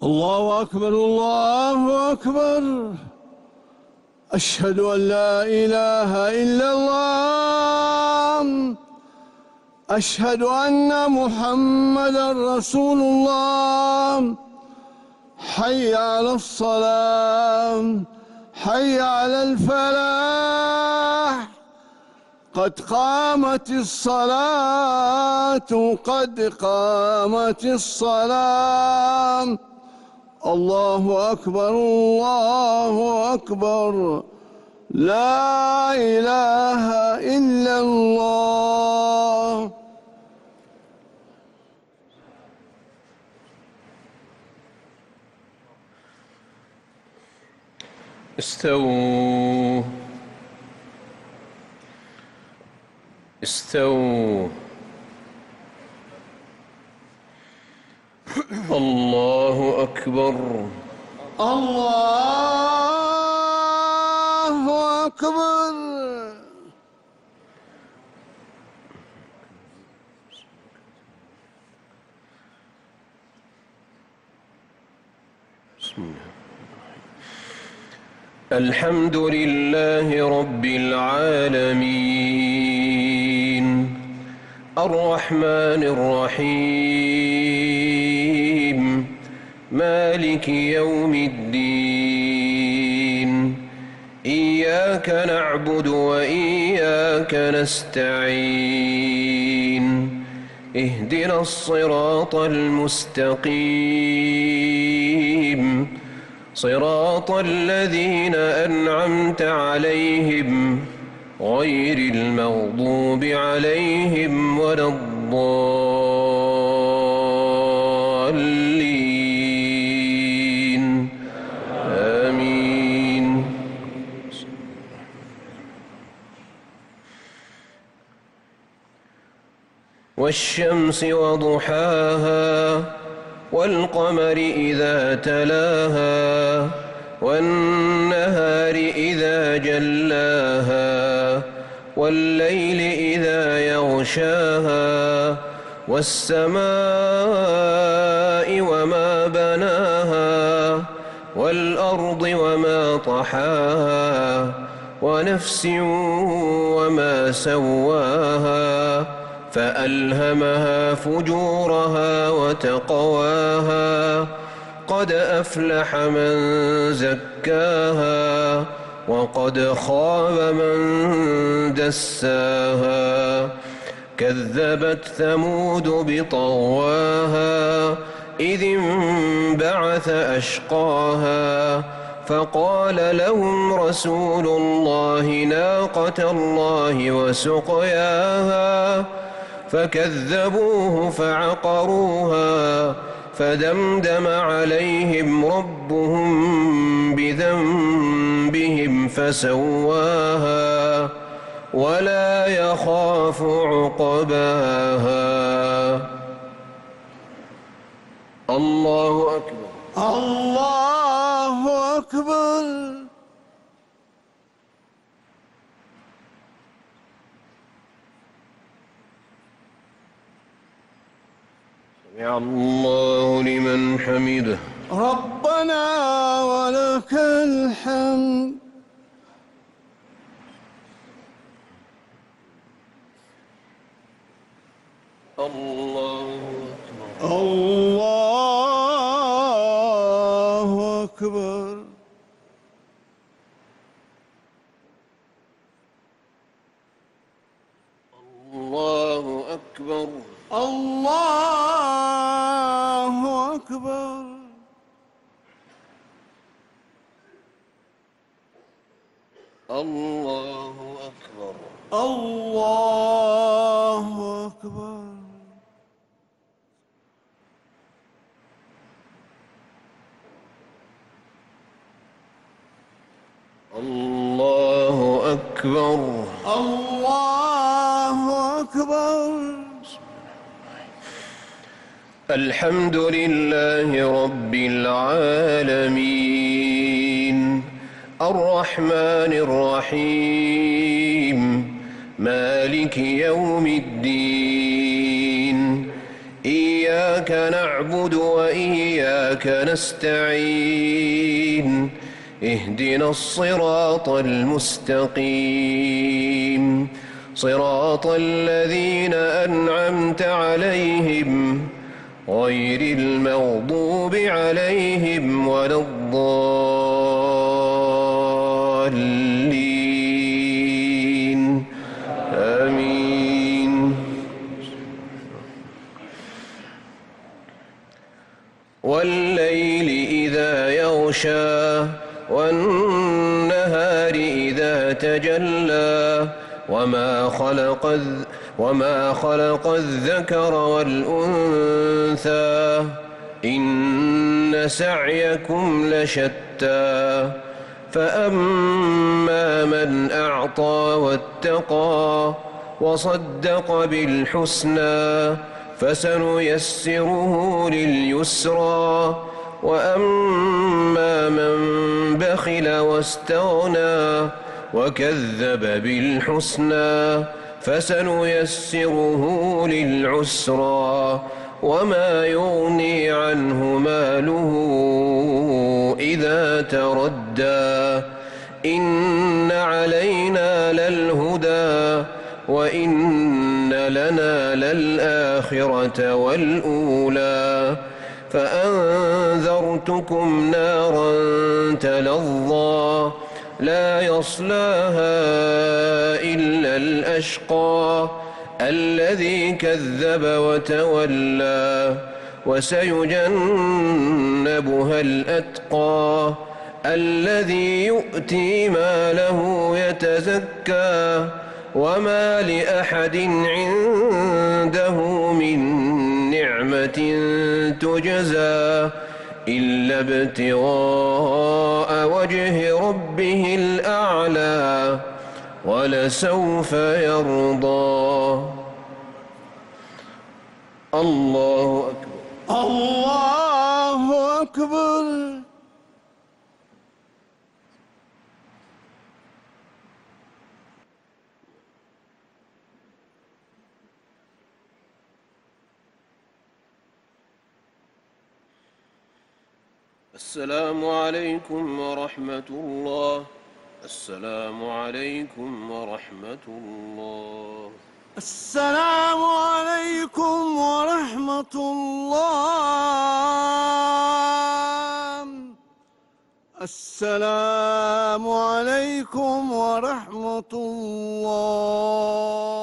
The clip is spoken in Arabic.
الله أكبر الله أكبر. أشهد أن لا إله إلا الله. أشهد أن محمدًا رسول الله. حي على الصلاة، حي على الفلاح، قد قامت الصلاة، قد قامت الصلاة. الله أكبر الله أكبر. لا إله إلا الله. استووا استووا. الله أكبر الله أكبر. بسم الله. الحمد لله رب العالمين الرحمن الرحيم مالك يوم الدين. إياك نعبد وإياك نستعين. اهدنا الصراط المستقيم صراط الذين أنعمت عليهم غير المغضوب عليهم ولا الضالين. آمين. والشمس وضحاها والقمر إذا تلاها والنهار إذا جلاها والليل إذا يغشاها والسماء وما بناها والأرض وما طحاها ونفس وما سواها فألهمها فجورها وتقواها. قد أفلح من زكاها وقد خاب من دساها. كذبت ثمود بطغواها إذ انبعث أشقاها فقال لهم رسول الله ناقة الله وسقياها فكذبوه فعقروها فدمدم عليهم ربهم بذنبهم فسواها ولا يخاف عقباها. الله أكبر الله أكبر. سمع الله لمن حمده. ربنا ولك الحمد. الله أكبر الله أكبر. الله أكبر الله أكبر. الله أكبر الله أكبر. الله أكبر الله أكبر. الحمد لله رب العالمين الرحمن الرحيم مالك يوم الدين. إياك إياك نعبد وإياك نستعين اهدنا الصراط المستقيم صراط الذين أنعمت عليهم غير المغضوب عليهم ولا الضالين آمين. والليل إذا يغشى والنهار إذا تجلى وما خلق الذكر والأنثى إن سعيكم لشتى فأما من أعطى واتقى وصدق بالحسنى فسنيسره لليسرى وأما من بخل واستغنى وكذب بالحسنى فسنيسره للعسرى وما يغني عنه ماله إذا تردى إن علينا للهدى وإن لنا للآخرة والأولى فأنذرتكم نارا تلظى لا يصلاها إلا الأشقى الذي كذب وتولى وسيجنبها الأتقى الذي يؤتي ماله يتزكى وما لأحد عنده من نعمة تجزى إلا ابتغاء وجه ربه الأعلى ولسوف يرضى. الله أكبر. الله أكبر. السلام عليكم ورحمة الله. السلام عليكم ورحمة الله. السلام عليكم ورحمة الله. السلام عليكم ورحمة الله.